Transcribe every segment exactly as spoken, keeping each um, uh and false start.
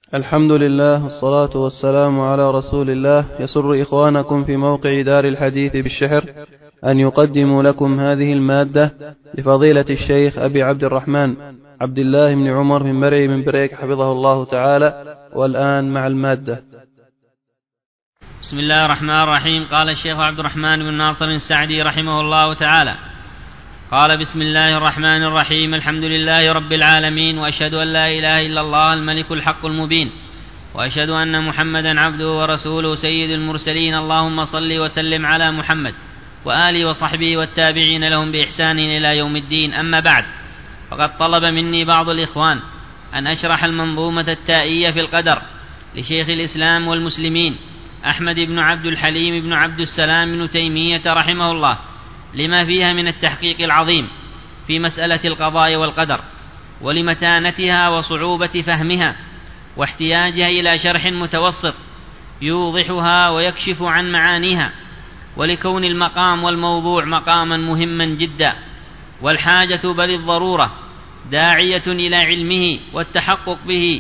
الحمد لله والصلاة والسلام على رسول الله. يسر إخوانكم في موقع دار الحديث بالشحر أن يقدموا لكم هذه المادة لفضيلة الشيخ أبي عبد الرحمن عبد الله بن عمر بن مرعي بن بريك حفظه الله تعالى. والآن مع المادة. بسم الله الرحمن الرحيم. قال الشيخ عبد الرحمن بن ناصر السعدي رحمه الله تعالى قال: بسم الله الرحمن الرحيم. الحمد لله رب العالمين، وأشهد أن لا إله إلا الله الملك الحق المبين، وأشهد أن محمدا عبده ورسوله سيد المرسلين. اللهم صل وسلم على محمد وآله وصحبه والتابعين لهم بإحسان إلى يوم الدين. أما بعد، فقد طلب مني بعض الإخوان أن أشرح المنظومة التائية في القدر لشيخ الإسلام والمسلمين أحمد بن عبد الحليم بن عبد السلام بن تيمية رحمه الله، لما فيها من التحقيق العظيم في مسألة القضاء والقدر، ولمتانتها وصعوبة فهمها، واحتياجها إلى شرح متوسط يوضحها ويكشف عن معانيها، ولكون المقام والموضوع مقاما مهما جدا، والحاجة بل الضرورة داعية إلى علمه والتحقق به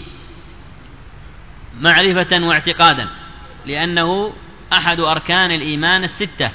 معرفة واعتقادا، لأنه أحد أركان الإيمان الستة،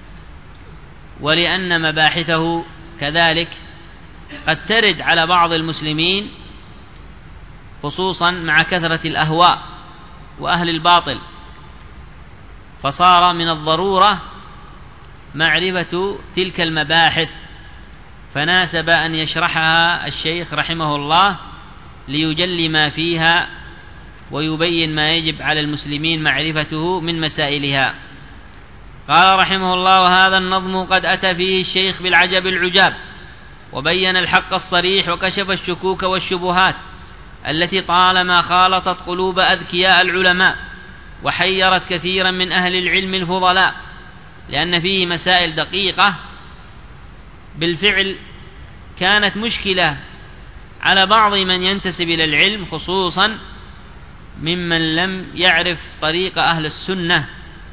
ولأن مباحثه كذلك قد ترد على بعض المسلمين، خصوصا مع كثرة الأهواء وأهل الباطل، فصار من الضرورة معرفة تلك المباحث، فناسب أن يشرحها الشيخ رحمه الله ليجلي ما فيها ويبين ما يجب على المسلمين معرفته من مسائلها. قال رحمه الله: وهذا النظم قد أتى فيه الشيخ بالعجب العجاب، وبين الحق الصريح، وكشف الشكوك والشبهات التي طالما خالطت قلوب أذكياء العلماء، وحيرت كثيرا من أهل العلم الفضلاء، لأن فيه مسائل دقيقة بالفعل كانت مشكلة على بعض من ينتسب إلى العلم، خصوصا ممن لم يعرف طريق أهل السنة.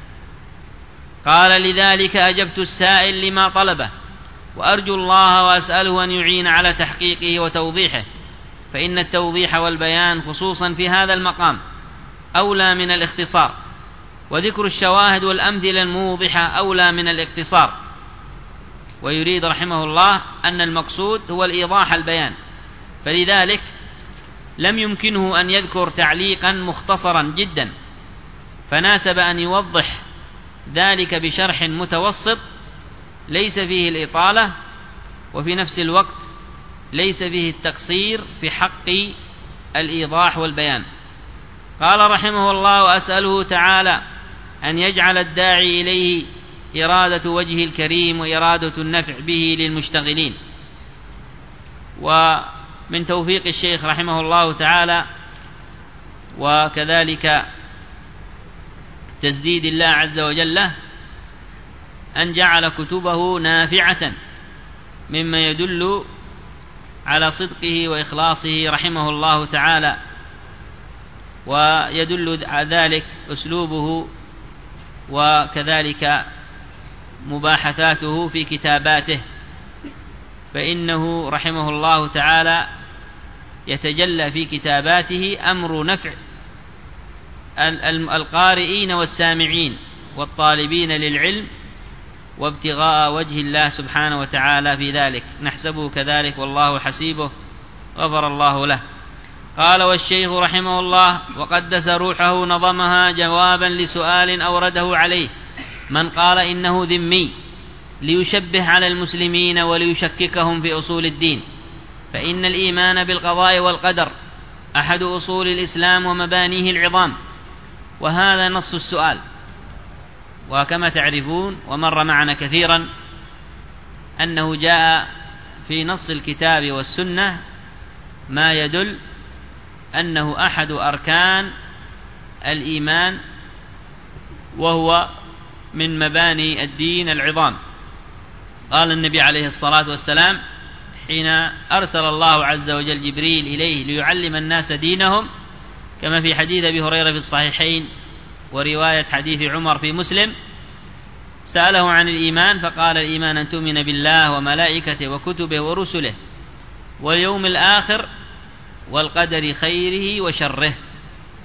قال: لذلك أجبت السائل لما طلبه، وأرجو الله وأسأله أن يعين على تحقيقه وتوضيحه، فإن التوضيح والبيان خصوصا في هذا المقام أولى من الاختصار، وذكر الشواهد والأمثلة الموضحة أولى من الاقتصار. ويريد رحمه الله أن المقصود هو الإيضاح البيان، فلذلك لم يمكنه أن يذكر تعليقا مختصرا جدا، فناسب أن يوضح ذلك بشرح متوسط ليس فيه الإطالة، وفي نفس الوقت ليس فيه التقصير في حق الإيضاح والبيان. قال رحمه الله: وأسأله تعالى أن يجعل الداعي إليه إرادة وجهه الكريم، وإرادة النفع به للمشتغلين. ومن توفيق الشيخ رحمه الله تعالى، وكذلك تسديد الله عز وجل، أن جعل كتبه نافعة، مما يدل على صدقه وإخلاصه رحمه الله تعالى، ويدل على ذلك أسلوبه وكذلك مباحثاته في كتاباته، فإنه رحمه الله تعالى يتجلى في كتاباته أمر نفع القارئين والسامعين والطالبين للعلم، وابتغاء وجه الله سبحانه وتعالى في ذلك. نحسبه كذلك والله حسيبه، غفر الله له. قال: والشيخ رحمه الله وقدس روحه نظمها جوابا لسؤال أورده عليه من قال إنه ذمي، ليشبه على المسلمين وليشككهم في أصول الدين، فإن الإيمان بالقضاء والقدر أحد أصول الإسلام ومبانيه العظام، وهذا نص السؤال. وكما تعرفون ومر معنا كثيرا أنه جاء في نص الكتاب والسنة ما يدل أنه أحد أركان الإيمان، وهو من مباني الدين العظام. قال النبي عليه الصلاة والسلام حين أرسل الله عز وجل جبريل إليه ليعلم الناس دينهم، كما في حديث أبي هريرة في الصحيحين ورواية حديث عمر في مسلم، سأله عن الإيمان فقال: الإيمان أن تؤمن بالله وملائكته وكتبه ورسله واليوم الآخر والقدر خيره وشره.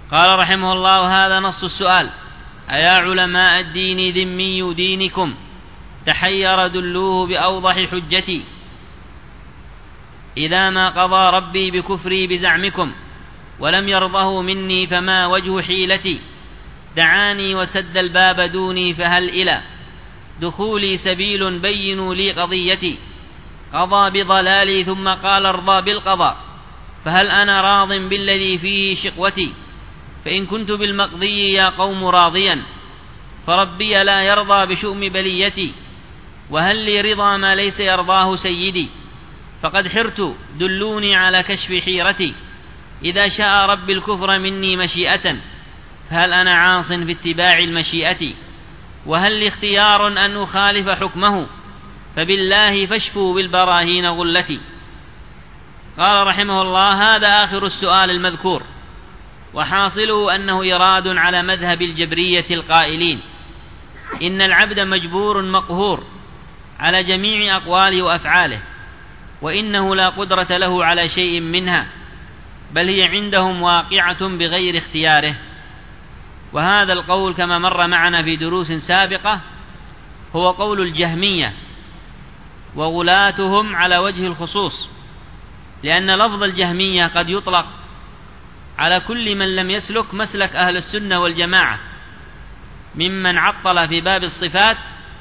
قال رحمه الله: هذا نص السؤال: أيا علماء الدين ذمي دينكم تحير دلوه بأوضح حجتي، إذا ما قضى ربي بكفري بزعمكم ولم يرضه مني فما وجه حيلتي، دعاني وسد الباب دوني فهل إلى دخولي سبيل بينوا لي قضيتي، قضى بضلالي ثم قال ارضى بالقضاء، فهل أنا راض بالذي فيه شقوتي، فإن كنت بالمقضي يا قوم راضيا فربي لا يرضى بشؤم بليتي، وهل لي رضا ما ليس يرضاه سيدي، فقد حرت دلوني على كشف حيرتي، إذا شاء رب الكفر مني مشيئة فهل أنا عاص في اتباع المشيئة، وهل لي اختيار أن أخالف حكمه، فبالله فاشفوا بالبراهين غلتي. قال رحمه الله: هذا آخر السؤال المذكور، وحاصله أنه إراد على مذهب الجبرية القائلين إن العبد مجبور مقهور على جميع أقواله وأفعاله، وإنه لا قدرة له على شيء منها، بل هي عندهم واقعة بغير اختياره. وهذا القول كما مر معنا في دروس سابقة هو قول الجهمية وغلاتهم على وجه الخصوص، لأن لفظ الجهمية قد يطلق على كل من لم يسلك مسلك أهل السنة والجماعة ممن عطل في باب الصفات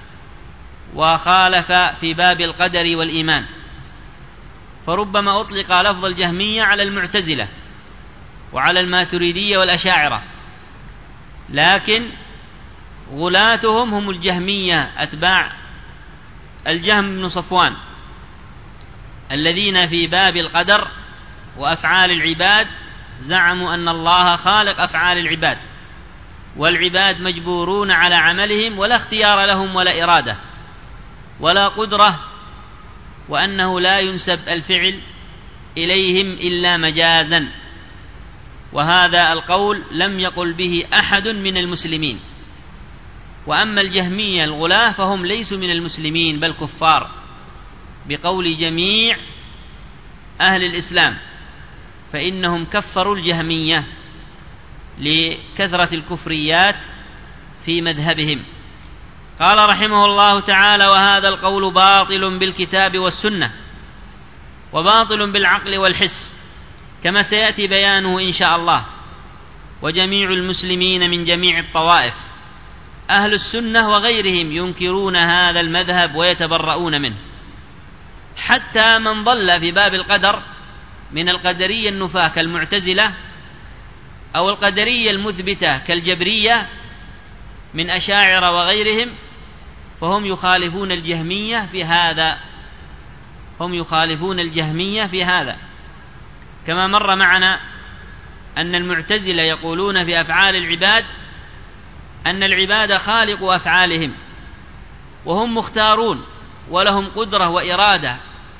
وخالف في باب القدر والإيمان، فربما أطلق لفظ الجهمية على المعتزلة وعلى الماتريدية والأشاعرة، لكن غلاتهم هم الجهمية أتباع الجهم بن صفوان، الذين في باب القدر وأفعال العباد زعموا أن الله خالق أفعال العباد، والعباد مجبورون على عملهم ولا اختيار لهم ولا إرادة ولا قدرة، وأنه لا ينسب الفعل إليهم إلا مجازا. وهذا القول لم يقل به أحد من المسلمين. وأما الجهمية الغلاة فهم ليسوا من المسلمين بل كفار بقول جميع أهل الإسلام، فإنهم كفروا الجهمية لكثرة الكفريات في مذهبهم. قال رحمه الله تعالى: وهذا القول باطل بالكتاب والسنة، وباطل بالعقل والحس، كما سيأتي بيانه إن شاء الله. وجميع المسلمين من جميع الطوائف أهل السنة وغيرهم ينكرون هذا المذهب ويتبرؤون منه، حتى من ضل في باب القدر من القدرية النفاة كالمعتزلة، أو القدرية المثبتة كالجبرية من أشاعرة وغيرهم، فهم يخالفون الجهمية في هذا هم يخالفون الجهمية في هذا كما مر معنا أن المعتزلة يقولون في أفعال العباد أن العباد خالق أفعالهم، وهم مختارون ولهم قدرة وإرادة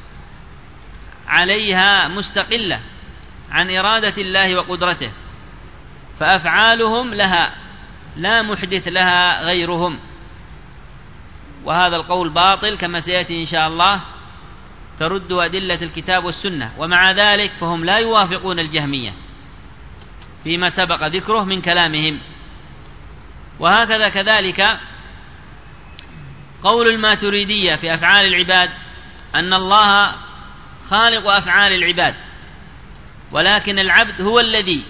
عليها مستقلة عن إرادة الله وقدرته، فأفعالهم لها لا محدث لها غيرهم. وهذا القول باطل كما سيأتي إن شاء الله، ترد أدلة الكتاب والسنة. ومع ذلك فهم لا يوافقون الجهمية فيما سبق ذكره من كلامهم. وهكذا كذلك قول الماتريدية في أفعال العباد أن الله خالق أفعال العباد، ولكن العبد هو الذي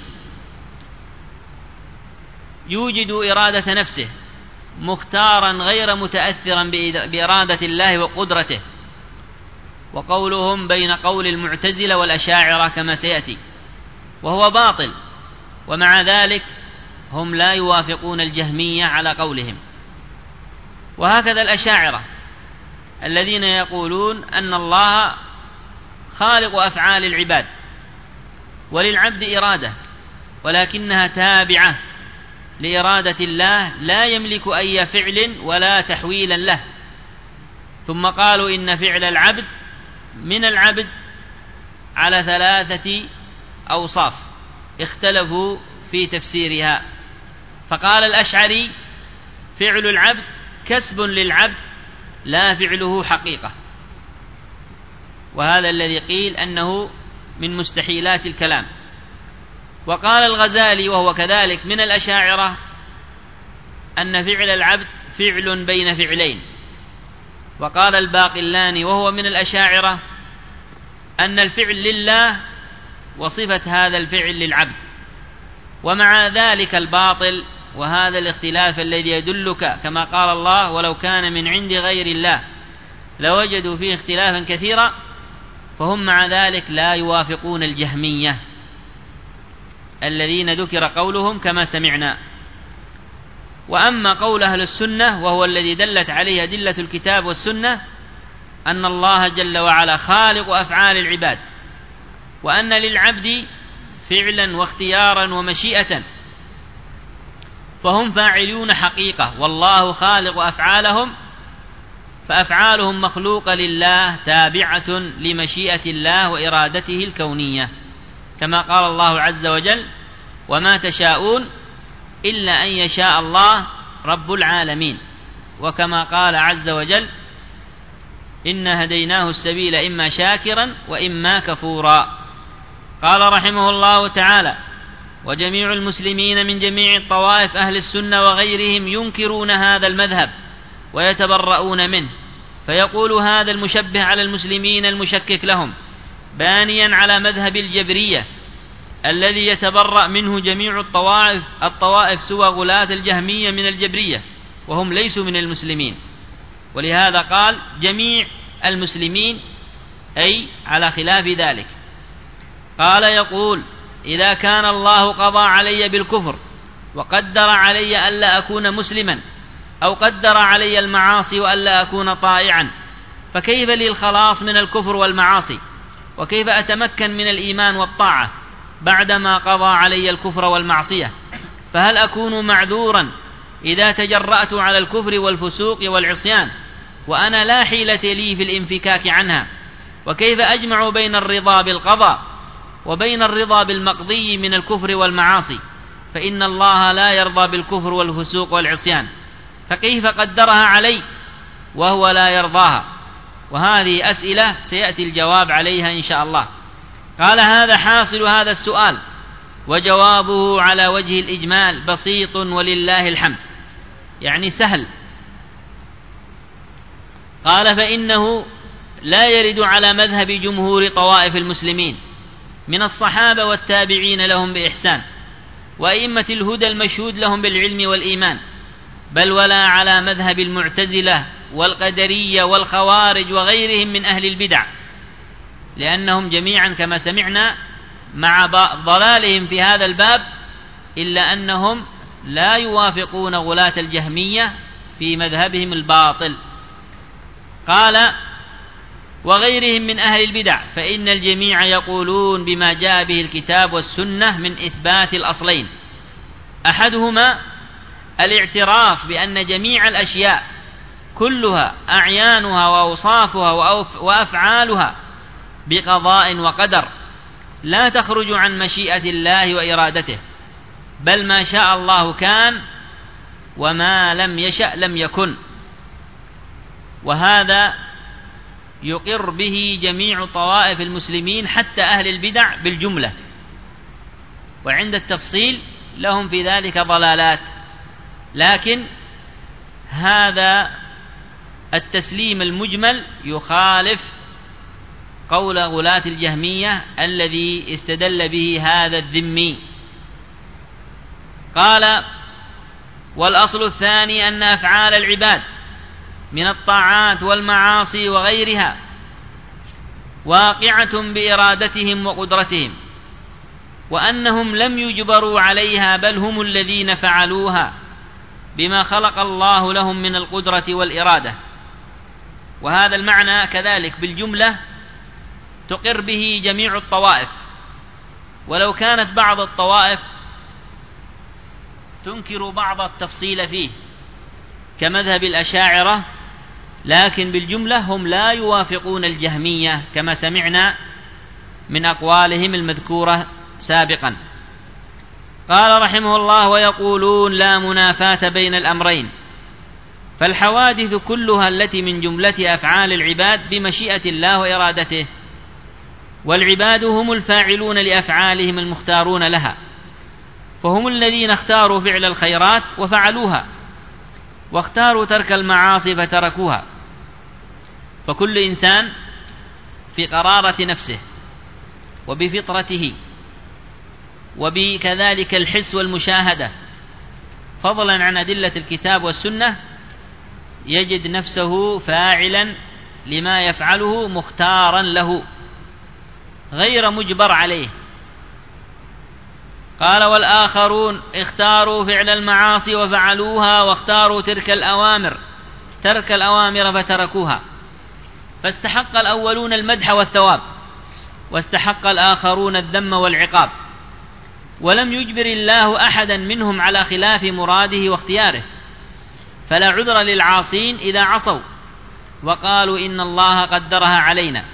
يوجد إرادة نفسه مختارا غير متأثرا بإرادة الله وقدرته. وقولهم بين قول المعتزلة والأشاعرة كما سيأتي، وهو باطل. ومع ذلك هم لا يوافقون الجهمية على قولهم. وهكذا الأشاعرة الذين يقولون أن الله خالق أفعال العباد، وللعبد إرادة ولكنها تابعة لإرادة الله، لا يملك أي فعل ولا تحويلا له. ثم قالوا إن فعل العبد من العبد على ثلاثة أوصاف اختلفوا في تفسيرها. فقال الأشعري: فعل العبد كسب للعبد لا فعله حقيقة، وهذا الذي قيل أنه من مستحيلات الكلام. وقال الغزالي وهو كذلك من الأشاعرة أن فعل العبد فعل بين فعلين. وقال الباقلاني وهو من الأشاعرة أن الفعل لله وصفة هذا الفعل للعبد. ومع ذلك الباطل وهذا الاختلاف الذي يدلك كما قال الله ولو كان من عند غير الله لوجدوا فيه اختلافا كثيرا، فهم مع ذلك لا يوافقون الجهمية الذين ذكر قولهم كما سمعنا. وأما قول أهل السنة وهو الذي دلت عليه أدلة الكتاب والسنة أن الله جل وعلا خالق أفعال العباد، وأن للعبد فعلا واختيارا ومشيئة، فهم فاعلون حقيقة والله خالق أفعالهم، فأفعالهم مخلوقة لله تابعة لمشيئة الله وإرادته الكونية، كما قال الله عز وجل وما تشاءون إلا أن يشاء الله رب العالمين. وكما قال عز وجل إنا هديناه السبيل إما شاكرا وإما كفورا. قال رحمه الله تعالى وجميع المسلمين من جميع الطوائف أهل السنة وغيرهم ينكرون هذا المذهب ويتبرؤون منه، فيقول هذا المشبه على المسلمين المشكك لهم بانيا على مذهب الجبرية الذي يتبرأ منه جميع الطوائف الطوائف سوى غلاة الجهمية من الجبرية وهم ليسوا من المسلمين. ولهذا قال جميع المسلمين أي على خلاف ذلك. قال يقول إذا كان الله قضى علي بالكفر وقدر علي ألا أكون مسلما أو قدر علي المعاصي وألا أكون طائعا، فكيف لي الخلاص من الكفر والمعاصي؟ وكيف أتمكن من الإيمان والطاعة بعدما قضى علي الكفر والمعصية؟ فهل أكون معذورا إذا تجرأت على الكفر والفسوق والعصيان وأنا لا حيلة لي في الانفكاك عنها؟ وكيف أجمع بين الرضا بالقضاء وبين الرضا بالمقضي من الكفر والمعاصي؟ فإن الله لا يرضى بالكفر والفسوق والعصيان، فكيف قدرها علي وهو لا يرضاها؟ وهذه أسئلة سيأتي الجواب عليها إن شاء الله. قال هذا حاصل هذا السؤال، وجوابه على وجه الإجمال بسيط ولله الحمد، يعني سهل. قال فإنه لا يرد على مذهب جمهور طوائف المسلمين من الصحابة والتابعين لهم بإحسان وأئمة الهدى المشهود لهم بالعلم والإيمان، بل ولا على مذهب المعتزلة والقدرية والخوارج وغيرهم من أهل البدع، لأنهم جميعا كما سمعنا مع ضلالهم في هذا الباب إلا أنهم لا يوافقون غلاة الجهمية في مذهبهم الباطل. قال وغيرهم من أهل البدع فإن الجميع يقولون بما جاء به الكتاب والسنة من إثبات الأصلين، أحدهما الاعتراف بأن جميع الأشياء كلها أعيانها وأوصافها وأفعالها بقضاء وقدر لا تخرج عن مشيئة الله وإرادته، بل ما شاء الله كان وما لم يشأ لم يكن. وهذا يقر به جميع طوائف المسلمين حتى أهل البدع بالجملة، وعند التفصيل لهم في ذلك ضلالات، لكن هذا التسليم المجمل يخالف قول غلاة الجهمية الذي استدل به هذا الذمي. قال والأصل الثاني أن أفعال العباد من الطاعات والمعاصي وغيرها واقعة بإرادتهم وقدرتهم، وأنهم لم يجبروا عليها بل هم الذين فعلوها بما خلق الله لهم من القدرة والإرادة. وهذا المعنى كذلك بالجملة تقر به جميع الطوائف، ولو كانت بعض الطوائف تنكر بعض التفصيل فيه كمذهب الأشاعرة، لكن بالجملة هم لا يوافقون الجهمية كما سمعنا من أقوالهم المذكورة سابقا. قال رحمه الله ويقولون لا منافاة بين الأمرين، فالحوادث كلها التي من جملة أفعال العباد بمشيئة الله وإرادته، والعباد هم الفاعلون لأفعالهم المختارون لها، فهم الذين اختاروا فعل الخيرات وفعلوها، واختاروا ترك المعاصي فتركوها. فكل إنسان في قرارة نفسه وبفطرته وبكذلك الحس والمشاهدة، فضلا عن أدلة الكتاب والسنة، يجد نفسه فاعلا لما يفعله مختارا له غير مجبر عليه. قال: والآخرون اختاروا فعل المعاصي وفعلوها، واختاروا ترك الأوامر ترك الأوامر فتركوها، فاستحق الأولون المدح والثواب، واستحق الآخرون الذم والعقاب، ولم يجبر الله أحدا منهم على خلاف مراده واختياره، فلا عذر للعاصين إذا عصوا وقالوا إن الله قدرها علينا،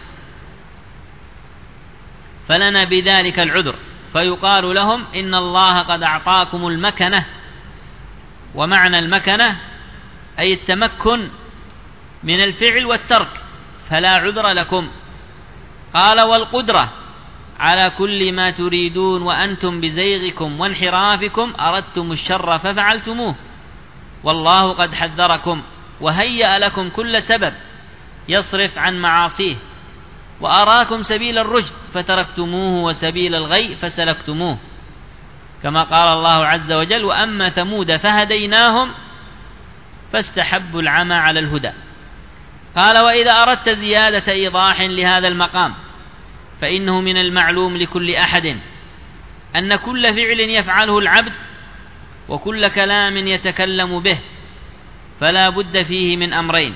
فلنا بذلك العذر، فيقال لهم إن الله قد أعطاكم المكنة. ومعنى المكنة أي التمكن من الفعل والترك، فلا عذر لكم. قال: والقدرة على كل ما تريدون، وأنتم بزيغكم وانحرافكم أردتم الشر ففعلتموه، والله قد حذركم وهيأ لكم كل سبب يصرف عن معاصيه، وأراكم سبيل الرشد فتركتموه، وسبيل الغي فسلكتموه، كما قال الله عز وجل: وأما ثمود فهديناهم فاستحبوا العمى على الهدى. قال: وإذا أردت زيادة إيضاح لهذا المقام، فإنه من المعلوم لكل أحد أن كل فعل يفعله العبد وكل كلام يتكلم به فلا بد فيه من أمرين: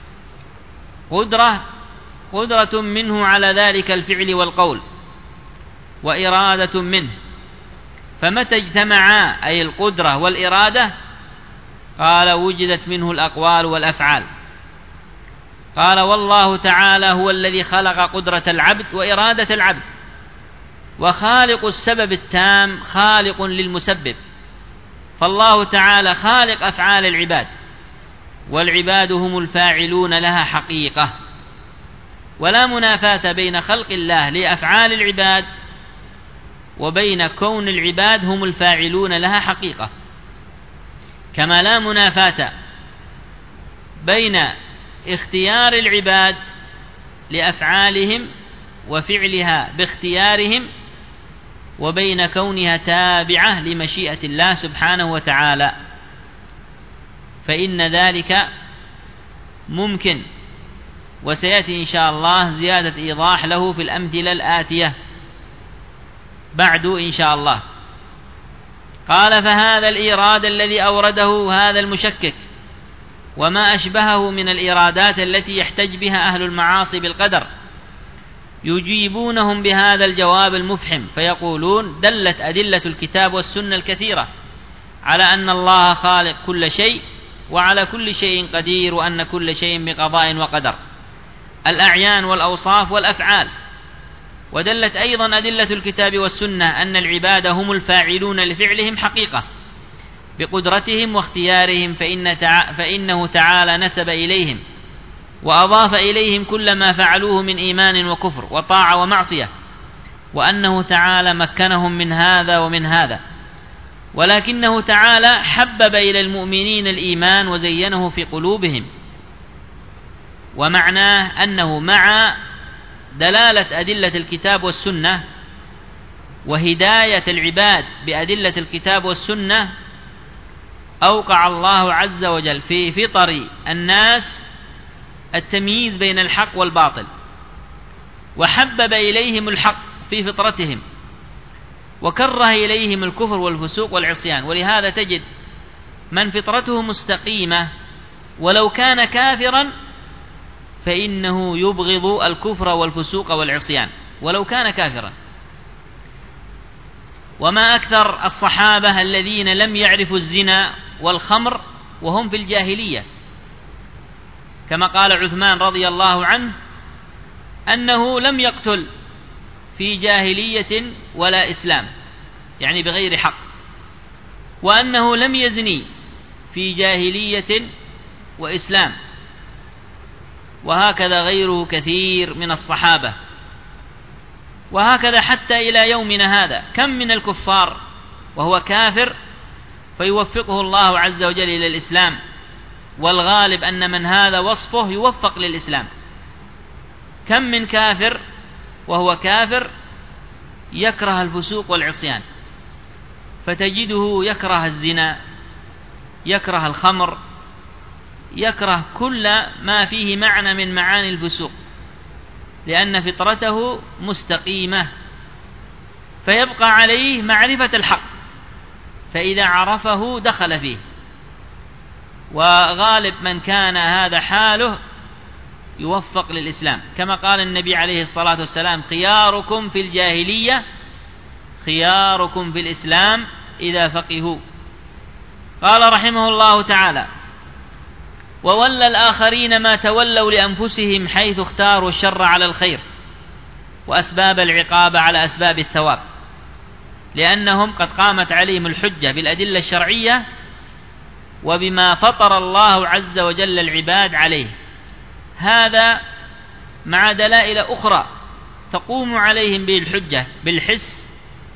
قدرة قدرة منه على ذلك الفعل والقول، وإرادة منه. فمتى اجتمعا أي القدرة والإرادة قال وجدت منه الأقوال والأفعال. قال: والله تعالى هو الذي خلق قدرة العبد وإرادة العبد، وخالق السبب التام خالق للمسبب، فالله تعالى خالق أفعال العباد، والعباد هم الفاعلون لها حقيقة. ولا منافاة بين خلق الله لأفعال العباد وبين كون العباد هم الفاعلون لها حقيقة، كما لا منافاة بين اختيار العباد لأفعالهم وفعلها باختيارهم وبين كونها تابعة لمشيئة الله سبحانه وتعالى، فإن ذلك ممكن، وسيأتي إن شاء الله زيادة إيضاح له في الأمثلة الآتية بعد إن شاء الله. قال: فهذا الإيراد الذي أورده هذا المشكك وما أشبهه من الإيرادات التي يحتج بها أهل المعاصي بالقدر يجيبونهم بهذا الجواب المفحم، فيقولون: دلت أدلة الكتاب والسنة الكثيرة على أن الله خالق كل شيء وعلى كل شيء قدير، وأن كل شيء بقضاء وقدر، الأعيان والأوصاف والأفعال. ودلت أيضا أدلة الكتاب والسنة أن العباد هم الفاعلون لفعلهم حقيقة بقدرتهم واختيارهم، فإن تع... فإنه تعالى نسب إليهم وأضاف إليهم كل ما فعلوه من إيمان وكفر وطاعة ومعصية، وأنه تعالى مكنهم من هذا ومن هذا، ولكنه تعالى حبب إلى المؤمنين الإيمان وزينه في قلوبهم. ومعناه أنه مع دلالة أدلة الكتاب والسنة وهداية العباد بأدلة الكتاب والسنة أوقع الله عز وجل في فطر الناس التمييز بين الحق والباطل، وحبب إليهم الحق في فطرتهم، وكره إليهم الكفر والفسوق والعصيان. ولهذا تجد من فطرته مستقيمة ولو كان كافرا فإنه يبغض الكفر والفسوق والعصيان ولو كان كافرا. وما أكثر الصحابة الذين لم يعرفوا الزنا والخمر وهم في الجاهلية، كما قال عثمان رضي الله عنه أنه لم يقتل في جاهلية ولا إسلام، يعني بغير حق، وأنه لم يزني في جاهلية وإسلام، وهكذا غيره كثير من الصحابة. وهكذا حتى إلى يومنا هذا كم من الكفار وهو كافر فيوفقه الله عز وجل إلى الإسلام، والغالب أن من هذا وصفه يوفق للإسلام. كم من كافر وهو كافر يكره الفسوق والعصيان، فتجده يكره الزنا، يكره الخمر، يكره كل ما فيه معنى من معاني الفسوق، لأن فطرته مستقيمة، فيبقى عليه معرفة الحق، فإذا عرفه دخل فيه. وغالب من كان هذا حاله يوفق للإسلام، كما قال النبي عليه الصلاة والسلام: خياركم في الجاهلية خياركم في الإسلام إذا فقهوا. قال رحمه الله تعالى: وولى الآخرين ما تولوا لأنفسهم حيث اختاروا الشر على الخير وأسباب العقاب على أسباب الثواب، لأنهم قد قامت عليهم الحجة بالأدلة الشرعية وبما فطر الله عز وجل العباد عليه، هذا مع دلائل أخرى تقوم عليهم به الحجة بالحس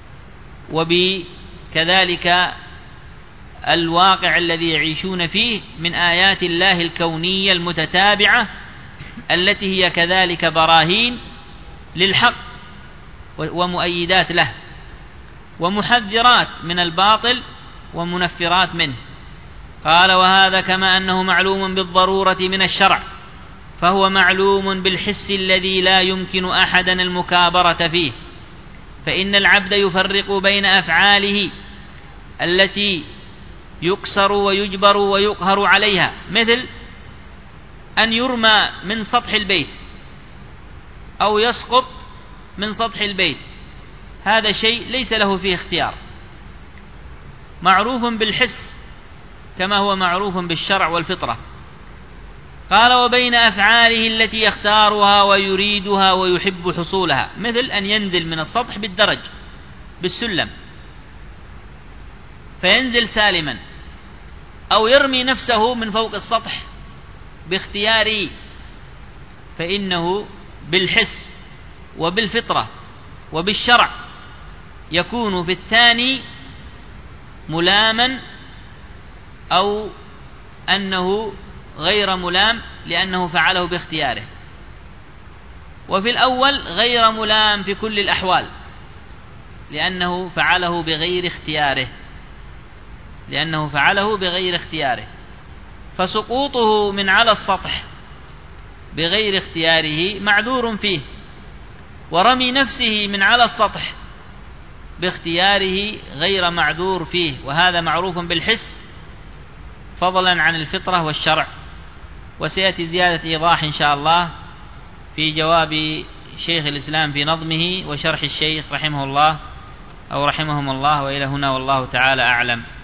وبكذلك الواقع الذي يعيشون فيه من آيات الله الكونية المتتابعة التي هي كذلك براهين للحق ومؤيدات له، ومحذرات من الباطل ومنفرات منه. قال: وهذا كما أنه معلوم بالضرورة من الشرع، فهو معلوم بالحس الذي لا يمكن أحدا المكابرة فيه، فإن العبد يفرق بين أفعاله التي يكسر ويجبر ويقهر عليها، مثل أن يرمى من سطح البيت أو يسقط من سطح البيت، هذا شيء ليس له فيه اختيار، معروف بالحس كما هو معروف بالشرع والفطرة. قال: وبين أفعاله التي يختارها ويريدها ويحب حصولها، مثل أن ينزل من السطح بالدرج بالسلم فينزل سالما، أو يرمي نفسه من فوق السطح باختياره، فإنه بالحس وبالفطرة وبالشرع يكون في الثاني ملاما أو أنه غير ملام لأنه فعله باختياره، وفي الأول غير ملام في كل الأحوال لأنه فعله بغير اختياره لأنه فعله بغير اختياره فسقوطه من على السطح بغير اختياره معذور فيه، ورمي نفسه من على السطح باختياره غير معذور فيه، وهذا معروف بالحس فضلا عن الفطرة والشرع. وسيأتي زيادة إيضاح إن شاء الله في جواب شيخ الإسلام في نظمه وشرح الشيخ رحمه الله أو رحمهم الله. وإلى هنا والله تعالى أعلم.